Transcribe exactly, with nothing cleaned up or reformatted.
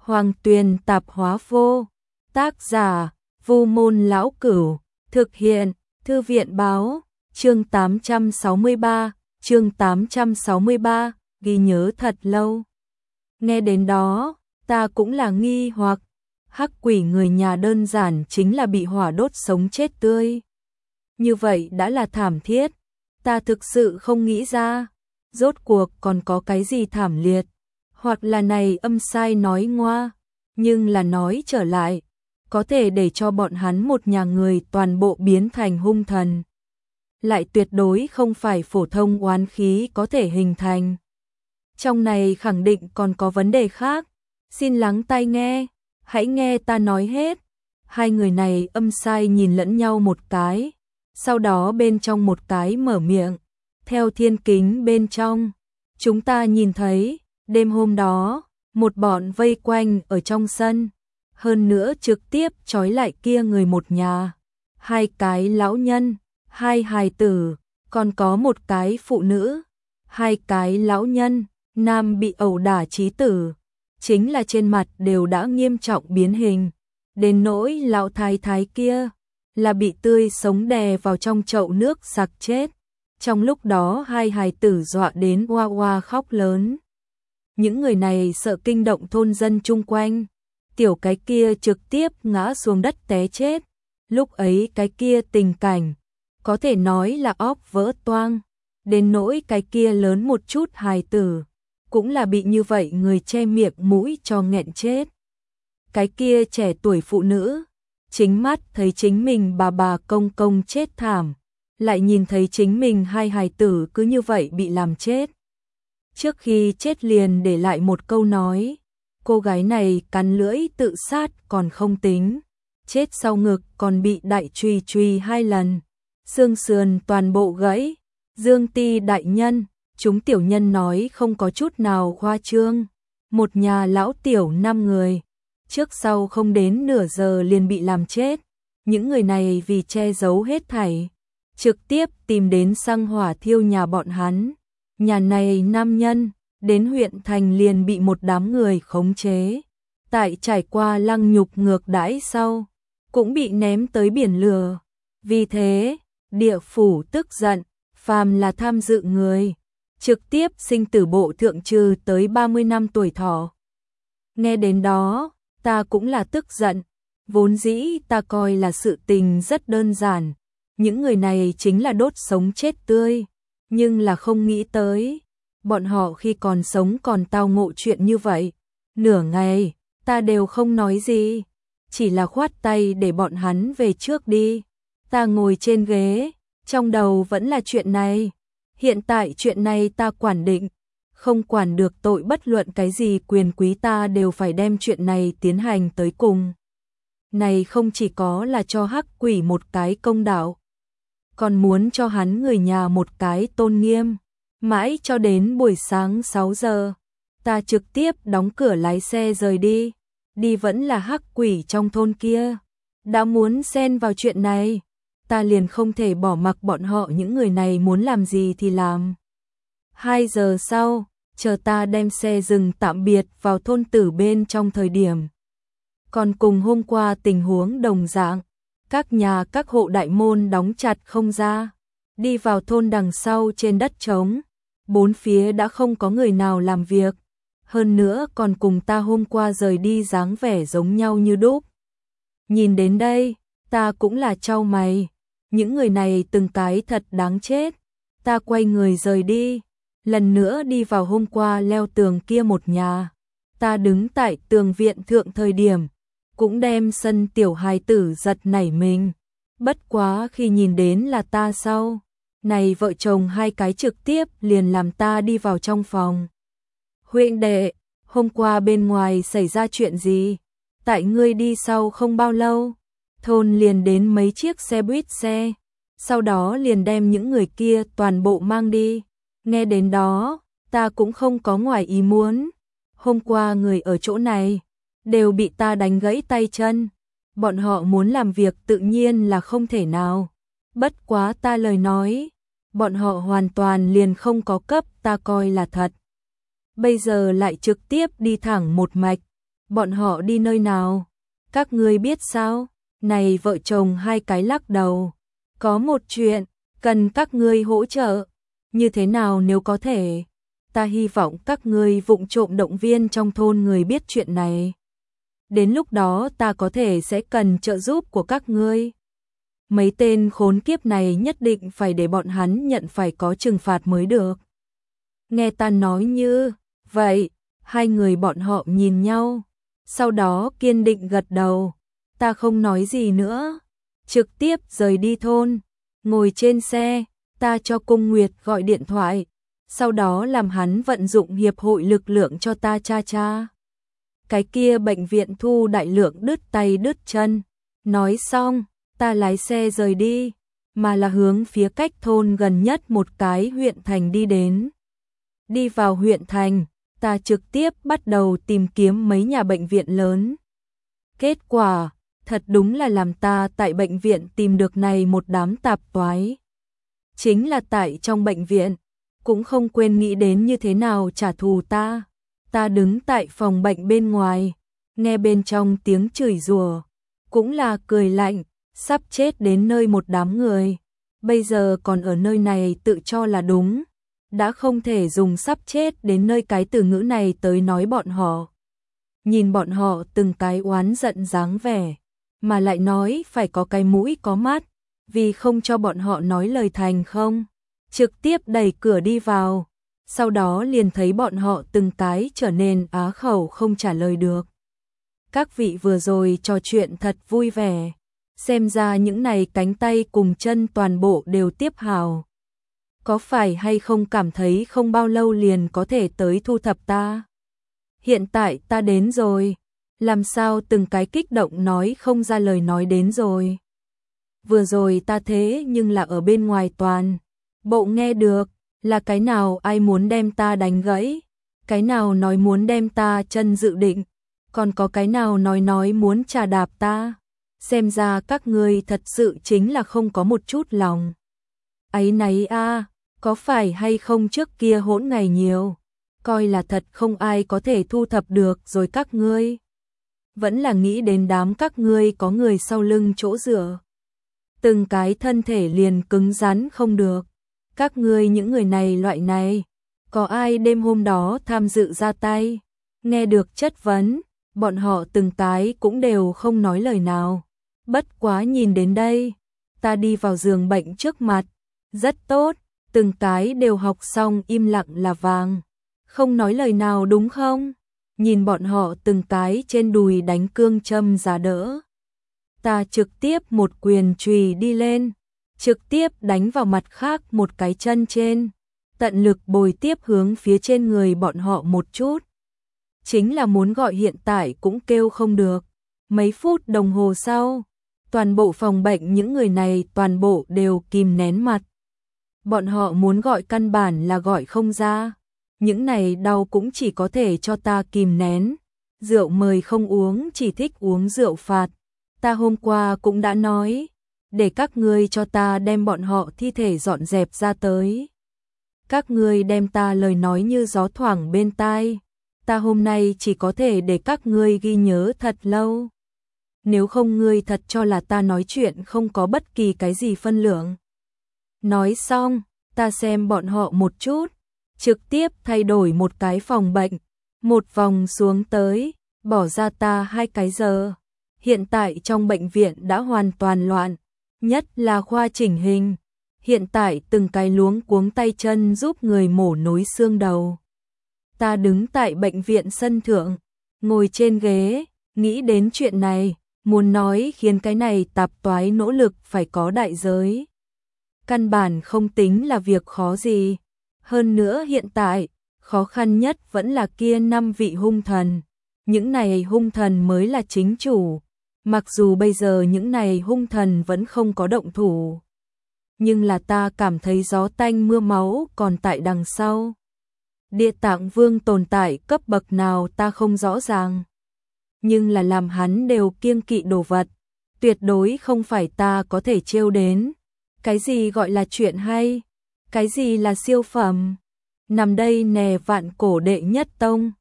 Hoàng Tuyền tạp hóa vô. Tác giả: Vu Môn Lão Cửu. Thực hiện: Thư viện báo. Chương tám trăm sáu mươi ba. Chương tám trăm sáu mươi ba. Ghi nhớ thật lâu. Nghe đến đó, ta cũng là nghi hoặc. Hắc quỷ người nhà đơn giản chính là bị hỏa đốt sống chết tươi. Như vậy đã là thảm thiết. Ta thực sự không nghĩ ra. Rốt cuộc còn có cái gì thảm liệt. Hoặc là này âm sai nói ngoa. Nhưng là nói trở lại. Có thể để cho bọn hắn một nhà người toàn bộ biến thành hung thần. Lại tuyệt đối không phải phổ thông oán khí có thể hình thành. Trong này khẳng định còn có vấn đề khác. Xin lắng tai nghe. Hãy nghe ta nói hết. Hai người này âm sai nhìn lẫn nhau một cái. Sau đó bên trong một cái mở miệng. Theo thiên kính bên trong. Chúng ta nhìn thấy. Đêm hôm đó. Một bọn vây quanh ở trong sân. Hơn nữa trực tiếp trói lại kia người một nhà. Hai cái lão nhân. Hai hài tử. Còn có một cái phụ nữ. Hai cái lão nhân. Nam bị ẩu đả chí tử. Chính là trên mặt đều đã nghiêm trọng biến hình. Đến nỗi lão thái thái kia là bị tươi sống đè vào trong chậu nước sặc chết. Trong lúc đó hai hài tử dọa đến oa oa khóc lớn. Những người này sợ kinh động thôn dân chung quanh. Tiểu cái kia trực tiếp ngã xuống đất té chết. Lúc ấy cái kia tình cảnh có thể nói là óc vỡ toang. Đến nỗi cái kia lớn một chút hài tử cũng là bị như vậy người che miệng mũi cho nghẹn chết. Cái kia trẻ tuổi phụ nữ, chính mắt thấy chính mình bà bà công công chết thảm, lại nhìn thấy chính mình hai hài tử cứ như vậy bị làm chết. Trước khi chết liền để lại một câu nói, cô gái này cắn lưỡi tự sát còn không tính, chết sau ngực còn bị đại truy truy hai lần, xương sườn toàn bộ gãy. Dương Ti đại nhân, chúng tiểu nhân nói không có chút nào khoa trương. Một nhà lão tiểu năm người, trước sau không đến nửa giờ liền bị làm chết. Những người này vì che giấu hết thảy, trực tiếp tìm đến xăng hỏa thiêu nhà bọn hắn. Nhà này nam nhân, đến huyện thành liền bị một đám người khống chế. Tại trải qua lăng nhục ngược đãi sau, cũng bị ném tới biển lửa. Vì thế, địa phủ tức giận, phàm là tham dự người, trực tiếp sinh tử bộ thượng trừ tới ba mươi năm tuổi thọ. Nghe đến đó, ta cũng là tức giận. Vốn dĩ ta coi là sự tình rất đơn giản. Những người này chính là đốt sống chết tươi. Nhưng là không nghĩ tới. Bọn họ khi còn sống còn tao ngộ chuyện như vậy. Nửa ngày, ta đều không nói gì. Chỉ là khoát tay để bọn hắn về trước đi. Ta ngồi trên ghế, trong đầu vẫn là chuyện này. Hiện tại chuyện này ta quản định, không quản được tội bất luận cái gì quyền quý ta đều phải đem chuyện này tiến hành tới cùng. Này không chỉ có là cho hắc quỷ một cái công đạo, còn muốn cho hắn người nhà một cái tôn nghiêm. Mãi cho đến buổi sáng sáu giờ, ta trực tiếp đóng cửa lái xe rời đi. Đi vẫn là hắc quỷ trong thôn kia. Đã muốn xen vào chuyện này, ta liền không thể bỏ mặc bọn họ, những người này muốn làm gì thì làm. Hai giờ sau, chờ ta đem xe dừng tạm biệt vào thôn tử bên trong thời điểm. Còn cùng hôm qua tình huống đồng dạng, các nhà các hộ đại môn đóng chặt không ra. Đi vào thôn đằng sau trên đất trống, bốn phía đã không có người nào làm việc. Hơn nữa còn cùng ta hôm qua rời đi dáng vẻ giống nhau như đúc. Nhìn đến đây, ta cũng là chau mày. Những người này từng cái thật đáng chết. Ta quay người rời đi. Lần nữa đi vào hôm qua leo tường kia một nhà. Ta đứng tại tường viện thượng thời điểm, cũng đem sân tiểu hài tử giật nảy mình. Bất quá khi nhìn đến là ta sau, này vợ chồng hai cái trực tiếp liền làm ta đi vào trong phòng. Huynh đệ, hôm qua bên ngoài xảy ra chuyện gì? Tại ngươi đi sau không bao lâu, thôn liền đến mấy chiếc xe buýt xe, sau đó liền đem những người kia toàn bộ mang đi. Nghe đến đó, ta cũng không có ngoài ý muốn. Hôm qua người ở chỗ này đều bị ta đánh gãy tay chân. Bọn họ muốn làm việc tự nhiên là không thể nào. Bất quá ta lời nói, bọn họ hoàn toàn liền không có cấp ta coi là thật. Bây giờ lại trực tiếp đi thẳng một mạch, Bọn họ đi nơi nào? Các ngươi biết sao? Này vợ chồng hai cái lắc đầu. Có một chuyện, cần các ngươi hỗ trợ. Như thế nào nếu có thể? Ta hy vọng các ngươi vụng trộm động viên trong thôn người biết chuyện này. Đến lúc đó ta có thể sẽ cần trợ giúp của các ngươi. Mấy tên khốn kiếp này nhất định phải để bọn hắn nhận phải có trừng phạt mới được. Nghe ta nói như vậy, hai người bọn họ nhìn nhau, sau đó kiên định gật đầu. Ta không nói gì nữa, trực tiếp rời đi thôn. Ngồi trên xe, ta cho Cung Nguyệt gọi điện thoại, sau đó làm hắn vận dụng hiệp hội lực lượng cho ta cha cha. Cái kia bệnh viện thu đại lượng đứt tay đứt chân. Nói xong, ta lái xe rời đi, mà là hướng phía cách thôn gần nhất một cái huyện thành đi đến. Đi vào huyện thành, ta trực tiếp bắt đầu tìm kiếm mấy nhà bệnh viện lớn. Kết quả, thật đúng là làm ta tại bệnh viện tìm được này một đám tạp toái. Chính là tại trong bệnh viện, cũng không quên nghĩ đến như thế nào trả thù ta. Ta đứng tại phòng bệnh bên ngoài, nghe bên trong tiếng chửi rủa, cũng là cười lạnh, sắp chết đến nơi một đám người. Bây giờ còn ở nơi này tự cho là đúng, đã không thể dùng sắp chết đến nơi cái từ ngữ này tới nói bọn họ. Nhìn bọn họ từng cái oán giận dáng vẻ, mà lại nói phải có cái mũi có mắt, vì không cho bọn họ nói lời thành không. Trực tiếp đẩy cửa đi vào, sau đó liền thấy bọn họ từng cái trở nên á khẩu không trả lời được. Các vị vừa rồi trò chuyện thật vui vẻ, xem ra những này cánh tay cùng chân toàn bộ đều tiếp hào. Có phải hay không cảm thấy không bao lâu liền có thể tới thu thập ta? Hiện tại ta đến rồi, làm sao từng cái kích động nói không ra lời nói đến rồi. Vừa rồi ta thế nhưng là ở bên ngoài toàn bộ nghe được, là cái nào ai muốn đem ta đánh gãy, cái nào nói muốn đem ta chân dự định, còn có cái nào nói nói muốn trà đạp ta. Xem ra các ngươi thật sự chính là không có một chút lòng áy náy a, có phải hay không trước kia hỗn ngày nhiều, coi là thật không ai có thể thu thập được rồi các ngươi. Vẫn là nghĩ đến đám các ngươi có người sau lưng chỗ dựa. Từng cái thân thể liền cứng rắn không được. Các ngươi những người này loại này, có ai đêm hôm đó tham dự ra tay? Nghe được chất vấn, bọn họ từng cái cũng đều không nói lời nào. Bất quá nhìn đến đây, ta đi vào giường bệnh trước mặt, rất tốt, từng cái đều học xong im lặng là vàng, không nói lời nào đúng không? Nhìn bọn họ từng cái trên đùi đánh cương châm giá đỡ. Ta trực tiếp một quyền chùy đi lên, trực tiếp đánh vào mặt khác một cái chân trên, tận lực bồi tiếp hướng phía trên người bọn họ một chút. Chính là muốn gọi hiện tại cũng kêu không được. Mấy phút đồng hồ sau, toàn bộ phòng bệnh những người này toàn bộ đều kìm nén mặt. Bọn họ muốn gọi căn bản là gọi không ra. Những này đau cũng chỉ có thể cho ta kìm nén. Rượu mời không uống, chỉ thích uống rượu phạt. Ta hôm qua cũng đã nói, để các ngươi cho ta đem bọn họ thi thể dọn dẹp ra tới. Các ngươi đem ta lời nói như gió thoảng bên tai. Ta hôm nay chỉ có thể để các ngươi ghi nhớ thật lâu. Nếu không ngươi thật cho là ta nói chuyện không có bất kỳ cái gì phân lượng. Nói xong, ta xem bọn họ một chút, trực tiếp thay đổi một cái phòng bệnh, một vòng xuống tới, bỏ ra ta hai cái giờ. Hiện tại trong bệnh viện đã hoàn toàn loạn, nhất là khoa chỉnh hình. Hiện tại từng cái luống cuống tay chân giúp người mổ nối xương đầu. Ta đứng tại bệnh viện sân thượng, ngồi trên ghế, nghĩ đến chuyện này, muốn nói khiến cái này tạp toái nỗ lực phải có đại giới. Căn bản không tính là việc khó gì. Hơn nữa hiện tại, khó khăn nhất vẫn là kia năm vị hung thần. Những này hung thần mới là chính chủ. Mặc dù bây giờ những này hung thần vẫn không có động thủ. Nhưng là ta cảm thấy gió tanh mưa máu còn tại đằng sau. Địa Tạng Vương tồn tại cấp bậc nào ta không rõ ràng. Nhưng là làm hắn đều kiêng kỵ đồ vật. Tuyệt đối không phải ta có thể trêu đến. Cái gì gọi là chuyện hay? Cái gì là siêu phẩm? Nằm đây nè vạn cổ đệ nhất tông.